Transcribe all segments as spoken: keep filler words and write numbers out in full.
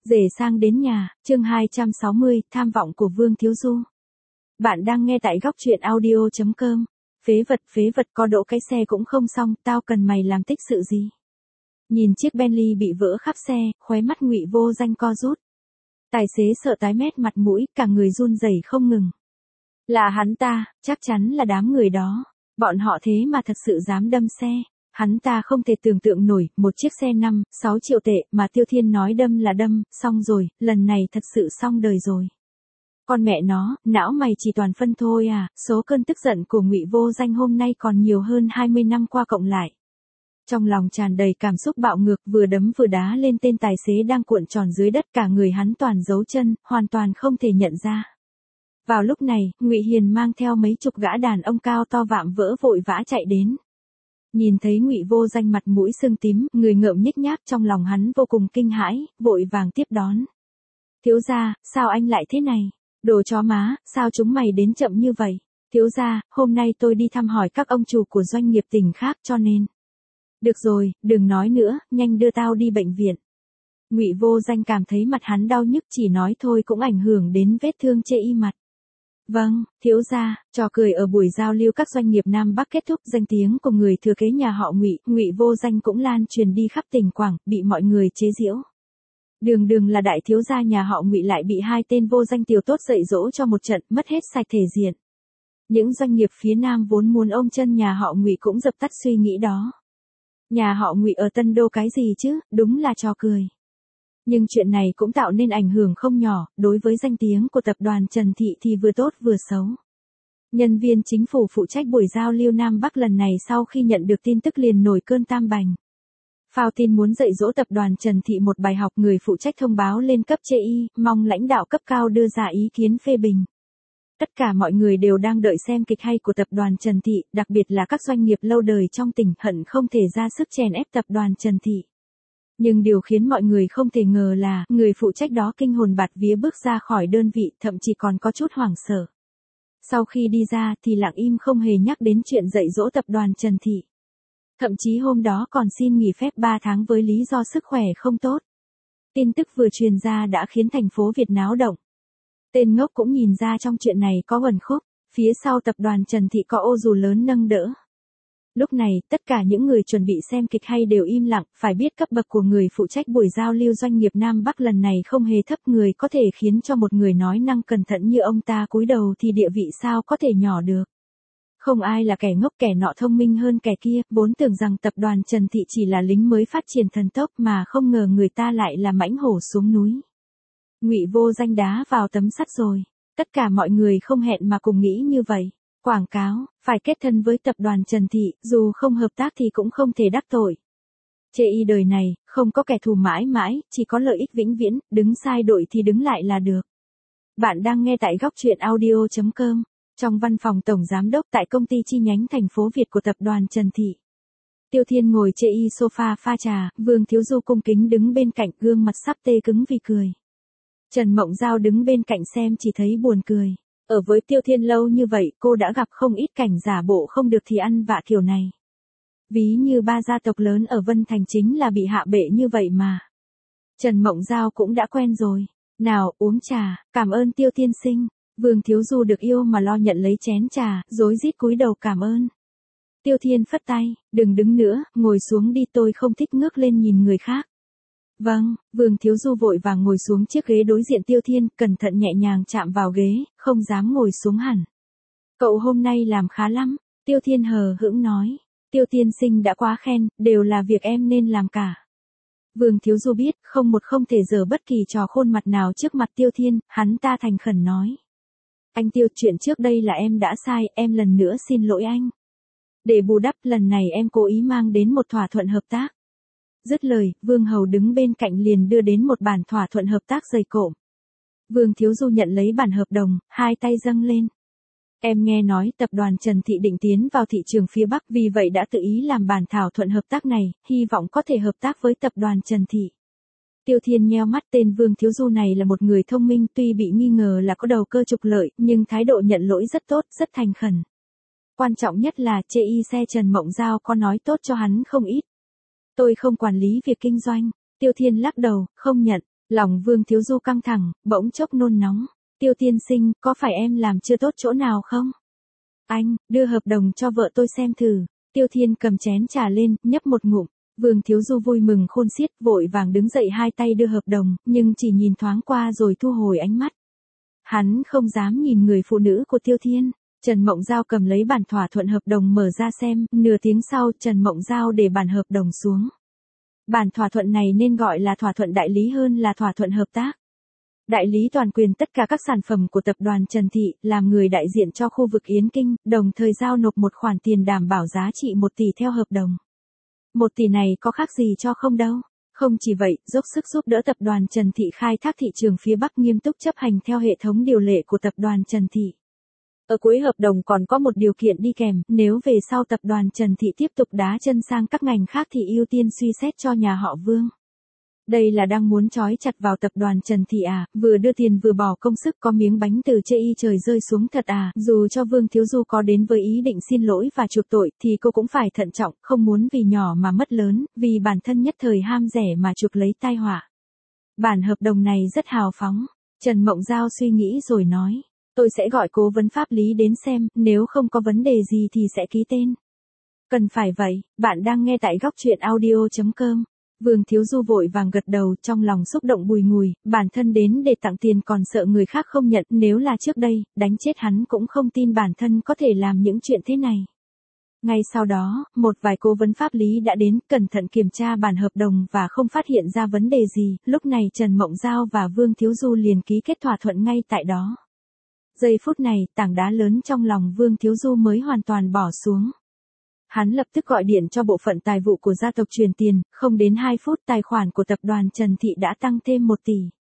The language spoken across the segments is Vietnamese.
Rể sang đến nhà, chương hai trăm sáu mươi, tham vọng của Vương Thiếu Du. Bạn đang nghe tại góc truyện audio chấm com. Phế vật, phế vật, có đỗ cái xe cũng không xong, tao cần mày làm tích sự gì? Nhìn chiếc Bentley bị vỡ khắp xe, khóe mắt Ngụy Vô Danh co rút. Tài xế sợ tái mét mặt mũi, cả người run rẩy không ngừng. Là hắn ta, chắc chắn là đám người đó. Bọn họ thế mà thật sự dám đâm xe. Hắn ta không thể tưởng tượng nổi, một chiếc xe năm, sáu triệu tệ mà Tiêu Thiên nói đâm là đâm, xong rồi, lần này thật sự xong đời rồi. Con mẹ nó, não mày chỉ toàn phân thôi à, số cơn tức giận của Ngụy Vô Danh hôm nay còn nhiều hơn hai mươi năm qua cộng lại. Trong lòng tràn đầy cảm xúc bạo ngược, vừa đấm vừa đá lên tên tài xế đang cuộn tròn dưới đất, cả người hắn toàn dấu chân, hoàn toàn không thể nhận ra. Vào lúc này, Ngụy Hiền mang theo mấy chục gã đàn ông cao to vạm vỡ vội vã chạy đến. Nhìn thấy Ngụy Vô Danh mặt mũi sưng tím, người ngợm nhếch nhác, trong lòng hắn vô cùng kinh hãi, vội vàng tiếp đón. Thiếu gia, sao anh lại thế này? Đồ chó má, sao chúng mày đến chậm như vậy? Thiếu gia, hôm nay tôi đi thăm hỏi các ông chủ của doanh nghiệp tỉnh khác cho nên. Được rồi, đừng nói nữa, nhanh đưa tao đi bệnh viện. Ngụy Vô Danh cảm thấy mặt hắn đau nhức, chỉ nói thôi cũng ảnh hưởng đến vết thương chê y mặt. Vâng, thiếu gia. Trò cười ở buổi giao lưu các doanh nghiệp Nam Bắc kết thúc, danh tiếng của người thừa kế nhà họ Ngụy, Ngụy Vô Danh cũng lan truyền đi khắp tỉnh Quảng, bị mọi người chế giễu. Đường đường là đại thiếu gia nhà họ Ngụy lại bị hai tên vô danh tiểu tốt dạy dỗ cho một trận, mất hết sạch thể diện. Những doanh nghiệp phía Nam vốn muốn ôm chân nhà họ Ngụy cũng dập tắt suy nghĩ đó. Nhà họ Ngụy ở Tân Đô cái gì chứ, đúng là trò cười. Nhưng chuyện này cũng tạo nên ảnh hưởng không nhỏ, đối với danh tiếng của tập đoàn Trần Thị thì vừa tốt vừa xấu. Nhân viên chính phủ phụ trách buổi giao lưu Nam Bắc lần này sau khi nhận được tin tức liền nổi cơn tam bành. Phao tin muốn dạy dỗ tập đoàn Trần Thị một bài học, người phụ trách thông báo lên cấp chê y, mong lãnh đạo cấp cao đưa ra ý kiến phê bình. Tất cả mọi người đều đang đợi xem kịch hay của tập đoàn Trần Thị, đặc biệt là các doanh nghiệp lâu đời trong tỉnh, hận không thể ra sức chèn ép tập đoàn Trần Thị. Nhưng điều khiến mọi người không thể ngờ là, người phụ trách đó kinh hồn bạt vía bước ra khỏi đơn vị, thậm chí còn có chút hoảng sợ. Sau khi đi ra thì lặng im không hề nhắc đến chuyện dạy dỗ tập đoàn Trần Thị. Thậm chí hôm đó còn xin nghỉ phép ba tháng với lý do sức khỏe không tốt. Tin tức vừa truyền ra đã khiến thành phố Việt náo động. Tên ngốc cũng nhìn ra trong chuyện này có uẩn khúc, phía sau tập đoàn Trần Thị có ô dù lớn nâng đỡ. Lúc này, tất cả những người chuẩn bị xem kịch hay đều im lặng, phải biết cấp bậc của người phụ trách buổi giao lưu doanh nghiệp Nam Bắc lần này không hề thấp, người có thể khiến cho một người nói năng cẩn thận như ông ta cúi đầu thì địa vị sao có thể nhỏ được. Không ai là kẻ ngốc, kẻ nọ thông minh hơn kẻ kia, vốn tưởng rằng tập đoàn Trần Thị chỉ là lính mới phát triển thần tốc mà không ngờ người ta lại là mãnh hổ xuống núi. Ngụy Vô Danh đá vào tấm sắt rồi. Tất cả mọi người không hẹn mà cùng nghĩ như vậy. Quảng cáo, phải kết thân với tập đoàn Trần Thị, dù không hợp tác thì cũng không thể đắc tội. Chê y đời này, không có kẻ thù mãi mãi, chỉ có lợi ích vĩnh viễn, đứng sai đội thì đứng lại là được. Bạn đang nghe tại góc truyện audio chấm com. Trong văn phòng tổng giám đốc tại công ty chi nhánh thành phố Việt của tập đoàn Trần Thị. Tiêu Thiên ngồi chê y sofa pha trà, Vương Thiếu Du cung kính đứng bên cạnh, gương mặt sắp tê cứng vì cười. Trần Mộng Giao đứng bên cạnh xem chỉ thấy buồn cười. Ở với Tiêu Thiên lâu như vậy, cô đã gặp không ít cảnh giả bộ không được thì ăn vạ kiểu này. Ví như ba gia tộc lớn ở Vân Thành chính là bị hạ bệ như vậy mà. Trần Mộng Giao cũng đã quen rồi. Nào, uống trà, cảm ơn Tiêu tiên sinh. Vương Thiếu Du được yêu mà lo nhận lấy chén trà, rối rít cúi đầu cảm ơn. Tiêu Thiên phất tay, đừng đứng nữa, ngồi xuống đi, tôi không thích ngước lên nhìn người khác. Vâng, Vương Thiếu Du vội vàng ngồi xuống chiếc ghế đối diện Tiêu Thiên, cẩn thận nhẹ nhàng chạm vào ghế, không dám ngồi xuống hẳn. Cậu hôm nay làm khá lắm, Tiêu Thiên hờ hững nói. Tiêu tiên sinh đã quá khen, đều là việc em nên làm cả. Vương Thiếu Du biết, không một không thể giở bất kỳ trò khôn mặt nào trước mặt Tiêu Thiên, hắn ta thành khẩn nói. Anh Tiêu, chuyện trước đây là em đã sai, em lần nữa xin lỗi anh. Để bù đắp, lần này em cố ý mang đến một thỏa thuận hợp tác. Dứt lời, Vương Hầu đứng bên cạnh liền đưa đến một bản thỏa thuận hợp tác dày cộm. Vương Thiếu Du nhận lấy bản hợp đồng, hai tay dâng lên. Em nghe nói tập đoàn Trần Thị định tiến vào thị trường phía Bắc, vì vậy đã tự ý làm bản thảo thuận hợp tác này, hy vọng có thể hợp tác với tập đoàn Trần Thị. Tiêu Thiên nheo mắt, tên Vương Thiếu Du này là một người thông minh, tuy bị nghi ngờ là có đầu cơ trục lợi, nhưng thái độ nhận lỗi rất tốt, rất thành khẩn. Quan trọng nhất là, chê y xe Trần Mộng Giao có nói tốt cho hắn không ít. Tôi không quản lý việc kinh doanh. Tiêu Thiên lắc đầu, không nhận. Lòng Vương Thiếu Du căng thẳng, bỗng chốc nôn nóng. Tiêu tiên sinh, có phải em làm chưa tốt chỗ nào không? Anh, đưa hợp đồng cho vợ tôi xem thử. Tiêu Thiên cầm chén trà lên, nhấp một ngụm. Vương Thiếu Du vui mừng khôn xiết, vội vàng đứng dậy hai tay đưa hợp đồng, nhưng chỉ nhìn thoáng qua rồi thu hồi ánh mắt. Hắn không dám nhìn người phụ nữ của Tiêu Thiên. Trần Mộng Giao cầm lấy bản thỏa thuận hợp đồng mở ra xem, nửa tiếng sau Trần Mộng Giao để bản hợp đồng xuống. Bản thỏa thuận này nên gọi là thỏa thuận đại lý hơn là thỏa thuận hợp tác. Đại lý toàn quyền tất cả các sản phẩm của tập đoàn Trần Thị, làm người đại diện cho khu vực Yến Kinh, đồng thời giao nộp một khoản tiền đảm bảo giá trị một tỷ theo hợp đồng. Một tỷ này có khác gì cho không đâu. Không chỉ vậy, dốc sức giúp đỡ tập đoàn Trần Thị khai thác thị trường phía Bắc nghiêm túc chấp hành theo hệ thống điều lệ của tập đoàn Trần Thị. Ở cuối hợp đồng còn có một điều kiện đi kèm, nếu về sau tập đoàn Trần Thị tiếp tục đá chân sang các ngành khác thì ưu tiên suy xét cho nhà họ Vương. Đây là đang muốn trói chặt vào tập đoàn Trần Thị à, vừa đưa tiền vừa bỏ công sức có miếng bánh từ chê y trời rơi xuống thật à, dù cho Vương Thiếu Du có đến với ý định xin lỗi và chuộc tội thì cô cũng phải thận trọng, không muốn vì nhỏ mà mất lớn, vì bản thân nhất thời ham rẻ mà chuộc lấy tai họa. Bản hợp đồng này rất hào phóng, Trần Mộng Giao suy nghĩ rồi nói, tôi sẽ gọi cố vấn pháp lý đến xem, nếu không có vấn đề gì thì sẽ ký tên. Cần phải vậy, bạn đang nghe tại góc truyện audio chấm com. Vương Thiếu Du vội vàng gật đầu, trong lòng xúc động bùi ngùi, bản thân đến để tặng tiền còn sợ người khác không nhận, nếu là trước đây, đánh chết hắn cũng không tin bản thân có thể làm những chuyện thế này. Ngay sau đó, một vài cố vấn pháp lý đã đến, cẩn thận kiểm tra bản hợp đồng và không phát hiện ra vấn đề gì, lúc này Trần Mộng Giao và Vương Thiếu Du liền ký kết thỏa thuận ngay tại đó. Giây phút này, tảng đá lớn trong lòng Vương Thiếu Du mới hoàn toàn bỏ xuống. Hắn lập tức gọi điện cho bộ phận tài vụ của gia tộc truyền tiền, không đến hai phút tài khoản của tập đoàn Trần Thị đã tăng thêm một tỷ.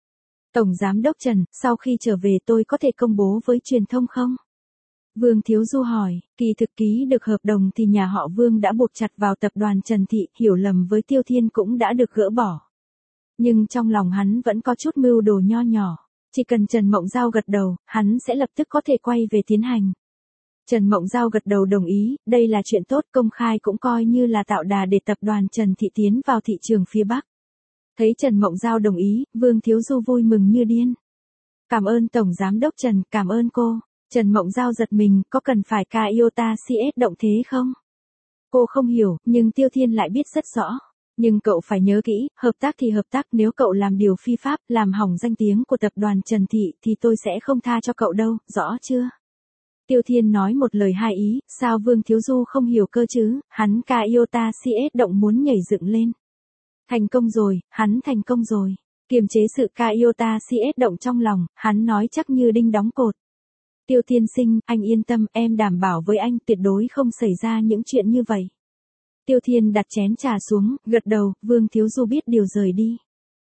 Tổng Giám đốc Trần, sau khi trở về tôi có thể công bố với truyền thông không? Vương Thiếu Du hỏi, kỳ thực ký được hợp đồng thì nhà họ Vương đã buộc chặt vào tập đoàn Trần Thị, hiểu lầm với Tiêu Thiên cũng đã được gỡ bỏ. Nhưng trong lòng hắn vẫn có chút mưu đồ nho nhỏ, chỉ cần Trần Mộng Giao gật đầu, hắn sẽ lập tức có thể quay về tiến hành. Trần Mộng Giao gật đầu đồng ý, đây là chuyện tốt, công khai cũng coi như là tạo đà để tập đoàn Trần Thị tiến vào thị trường phía Bắc. Thấy Trần Mộng Giao đồng ý, Vương Thiếu Du vui mừng như điên. Cảm ơn Tổng Giám đốc Trần, cảm ơn cô. Trần Mộng Giao giật mình, có cần phải ca iota xê ét động thế không? Cô không hiểu, nhưng Tiêu Thiên lại biết rất rõ. Nhưng cậu phải nhớ kỹ, hợp tác thì hợp tác, nếu cậu làm điều phi pháp, làm hỏng danh tiếng của tập đoàn Trần Thị thì tôi sẽ không tha cho cậu đâu, rõ chưa? Tiêu Thiên nói một lời hai ý, sao Vương Thiếu Du không hiểu cơ chứ, hắn ca iota xê ét động muốn nhảy dựng lên. Thành công rồi, hắn thành công rồi. Kiềm chế sự ca iota xê ét động trong lòng, hắn nói chắc như đinh đóng cột. Tiêu tiên sinh, anh yên tâm, em đảm bảo với anh tuyệt đối không xảy ra những chuyện như vậy. Tiêu Thiên đặt chén trà xuống, gật đầu, Vương Thiếu Du biết điều rời đi.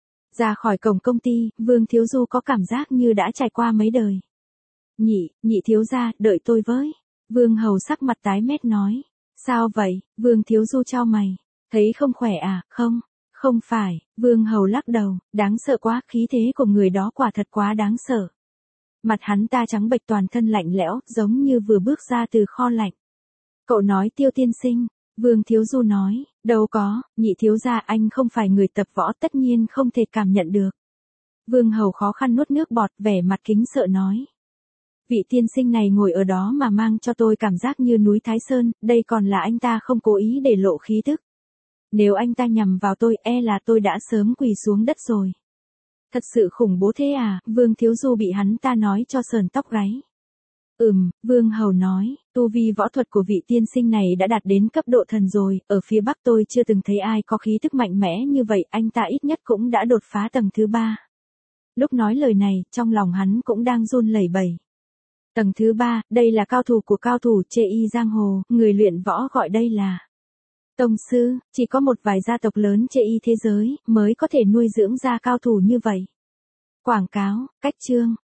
Ra khỏi cổng công ty, Vương Thiếu Du có cảm giác như đã trải qua mấy đời. Nhị, nhị thiếu gia, đợi tôi với. Vương Hầu sắc mặt tái mét nói. Sao vậy? Vương Thiếu Du chau mày. Thấy không khỏe à? Không, không phải. Vương Hầu lắc đầu, đáng sợ quá, khí thế của người đó quả thật quá đáng sợ. Mặt hắn ta trắng bệch, toàn thân lạnh lẽo, giống như vừa bước ra từ kho lạnh. Cậu nói Tiêu tiên sinh. Vương Thiếu Du nói, đâu có, nhị thiếu gia, anh không phải người tập võ, tất nhiên không thể cảm nhận được. Vương Hầu khó khăn nuốt nước bọt, vẻ mặt kính sợ nói. Vị tiên sinh này ngồi ở đó mà mang cho tôi cảm giác như núi Thái Sơn, đây còn là anh ta không cố ý để lộ khí tức. Nếu anh ta nhằm vào tôi, e là tôi đã sớm quỳ xuống đất rồi. Thật sự khủng bố thế à? Vương Thiếu Du bị hắn ta nói cho sờn tóc gáy. Ừm, Vương Hầu nói, tu vi võ thuật của vị tiên sinh này đã đạt đến cấp độ thần rồi, ở phía Bắc tôi chưa từng thấy ai có khí tức mạnh mẽ như vậy, anh ta ít nhất cũng đã đột phá tầng thứ ba. Lúc nói lời này, trong lòng hắn cũng đang run lẩy bẩy. Tầng thứ ba, đây là cao thủ của cao thủ chê y giang hồ, người luyện võ gọi đây là tông sư, chỉ có một vài gia tộc lớn chê y thế giới mới có thể nuôi dưỡng ra cao thủ như vậy. Quảng cáo, cách chương.